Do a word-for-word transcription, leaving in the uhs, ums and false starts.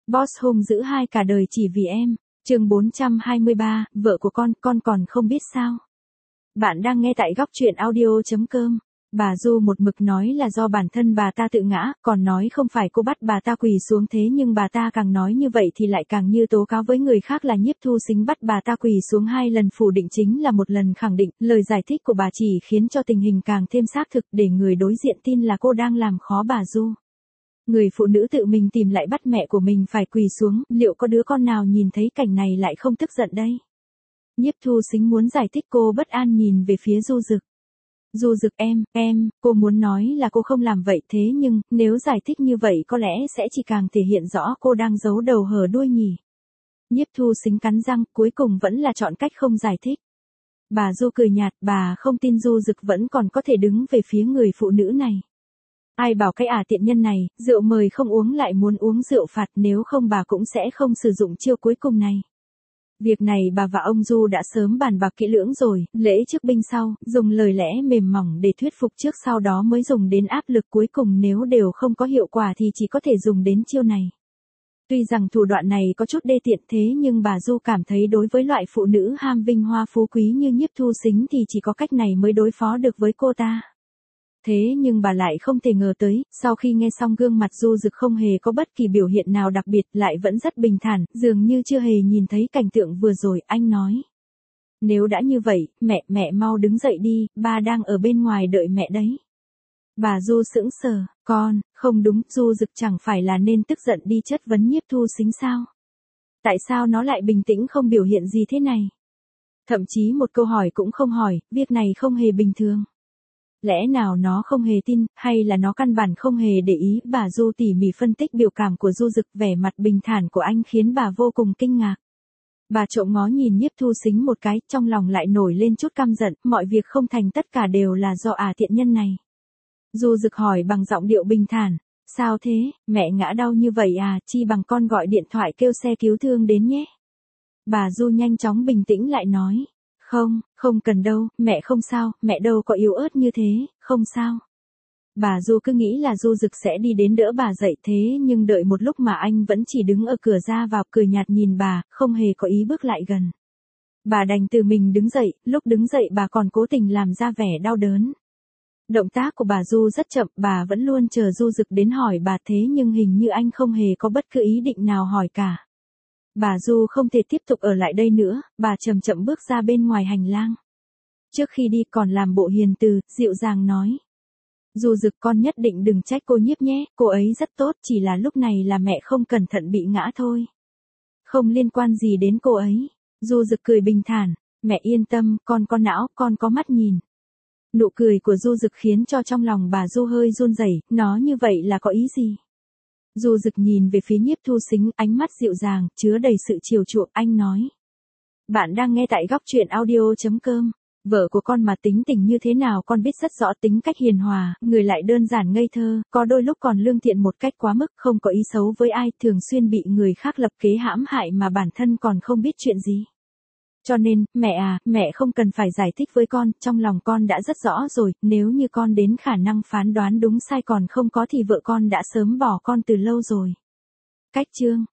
Boss hung dữ hai cả đời chỉ vì em. Chương bốn trăm hai mươi ba, vợ của con, con còn không biết sao. Bạn đang nghe tại góc truyện audio chấm com. Bà Du một mực nói là do bản thân bà ta tự ngã, còn nói không phải cô bắt bà ta quỳ xuống, thế nhưng bà ta càng nói như vậy thì lại càng như tố cáo với người khác là Nhiếp Thu Sính bắt bà ta quỳ xuống. Hai lần phủ định chính là một lần khẳng định. Lời giải thích của bà chỉ khiến cho tình hình càng thêm xác thực, để người đối diện tin là cô đang làm khó bà Du. Người phụ nữ tự mình tìm lại bắt mẹ của mình phải quỳ xuống, liệu có đứa con nào nhìn thấy cảnh này lại không tức giận đây? Nhiếp Thu Sính muốn giải thích, cô bất an nhìn về phía Du Dực. Du Dực em, em, cô muốn nói là cô không làm vậy, thế nhưng, nếu giải thích như vậy có lẽ sẽ chỉ càng thể hiện rõ cô đang giấu đầu hở đuôi nhỉ. Nhiếp Thu Sính cắn răng, cuối cùng vẫn là chọn cách không giải thích. Bà Du cười nhạt, bà không tin Du Dực vẫn còn có thể đứng về phía người phụ nữ này. Ai bảo cái ả tiện nhân này, rượu mời không uống lại muốn uống rượu phạt, nếu không bà cũng sẽ không sử dụng chiêu cuối cùng này. Việc này bà và ông Du đã sớm bàn bạc kỹ lưỡng rồi, lễ trước binh sau, dùng lời lẽ mềm mỏng để thuyết phục trước, sau đó mới dùng đến áp lực, cuối cùng nếu đều không có hiệu quả thì chỉ có thể dùng đến chiêu này. Tuy rằng thủ đoạn này có chút đê tiện, thế nhưng bà Du cảm thấy đối với loại phụ nữ ham vinh hoa phú quý như Nhiếp Thu Sính thì chỉ có cách này mới đối phó được với cô ta. Thế nhưng bà lại không thể ngờ tới, sau khi nghe xong gương mặt Du Dực không hề có bất kỳ biểu hiện nào đặc biệt, lại vẫn rất bình thản, dường như chưa hề nhìn thấy cảnh tượng vừa rồi. Anh nói: nếu đã như vậy, mẹ, mẹ mau đứng dậy đi, ba đang ở bên ngoài đợi mẹ đấy. Bà Du sững sờ, con, không đúng, Du Dực chẳng phải là nên tức giận đi chất vấn Nhiếp Thu Sính sao? Tại sao nó lại bình tĩnh không biểu hiện gì thế này? Thậm chí một câu hỏi cũng không hỏi, việc này không hề bình thường. Lẽ nào nó không hề tin, hay là nó căn bản không hề để ý? Bà Du tỉ mỉ phân tích biểu cảm của Du Dực, vẻ mặt bình thản của anh khiến bà vô cùng kinh ngạc. Bà trộm ngó nhìn Nhiếp Thu Sính một cái, trong lòng lại nổi lên chút căm giận, mọi việc không thành tất cả đều là do ả tiện nhân này. Du Dực hỏi bằng giọng điệu bình thản: sao thế, mẹ ngã đau như vậy à, chi bằng con gọi điện thoại kêu xe cứu thương đến nhé. Bà Du nhanh chóng bình tĩnh lại nói: không, không cần đâu, mẹ không sao, mẹ đâu có yếu ớt như thế, không sao. Bà Du cứ nghĩ là Du Dực sẽ đi đến đỡ bà dậy, thế nhưng đợi một lúc mà anh vẫn chỉ đứng ở cửa ra vào, cười nhạt nhìn bà, không hề có ý bước lại gần. Bà đành tự mình đứng dậy, lúc đứng dậy bà còn cố tình làm ra vẻ đau đớn. Động tác của bà Du rất chậm, bà vẫn luôn chờ Du Dực đến hỏi bà, thế nhưng hình như anh không hề có bất cứ ý định nào hỏi cả. Bà Du không thể tiếp tục ở lại đây nữa, bà chậm chậm bước ra bên ngoài hành lang. Trước khi đi còn làm bộ hiền từ, dịu dàng nói: Du Dực, con nhất định đừng trách cô Nhiếp nhé, cô ấy rất tốt, chỉ là lúc này là mẹ không cẩn thận bị ngã thôi. Không liên quan gì đến cô ấy. Du Dực cười bình thản: mẹ yên tâm, con có não, con có mắt nhìn. Nụ cười của Du Dực khiến cho trong lòng bà Du hơi run rẩy, nó như vậy là có ý gì? Du Dực nhìn về phía Nhiếp Thu Sính, ánh mắt dịu dàng, chứa đầy sự chiều chuộng, anh nói: bạn đang nghe tại góc truyện audio chấm com. Vợ của con mà tính tình như thế nào con biết rất rõ, tính cách hiền hòa, người lại đơn giản ngây thơ, có đôi lúc còn lương thiện một cách quá mức, không có ý xấu với ai, thường xuyên bị người khác lập kế hãm hại mà bản thân còn không biết chuyện gì. Cho nên, mẹ à, mẹ không cần phải giải thích với con, trong lòng con đã rất rõ rồi, nếu như con đến khả năng phán đoán đúng sai còn không có thì vợ con đã sớm bỏ con từ lâu rồi. Cách chương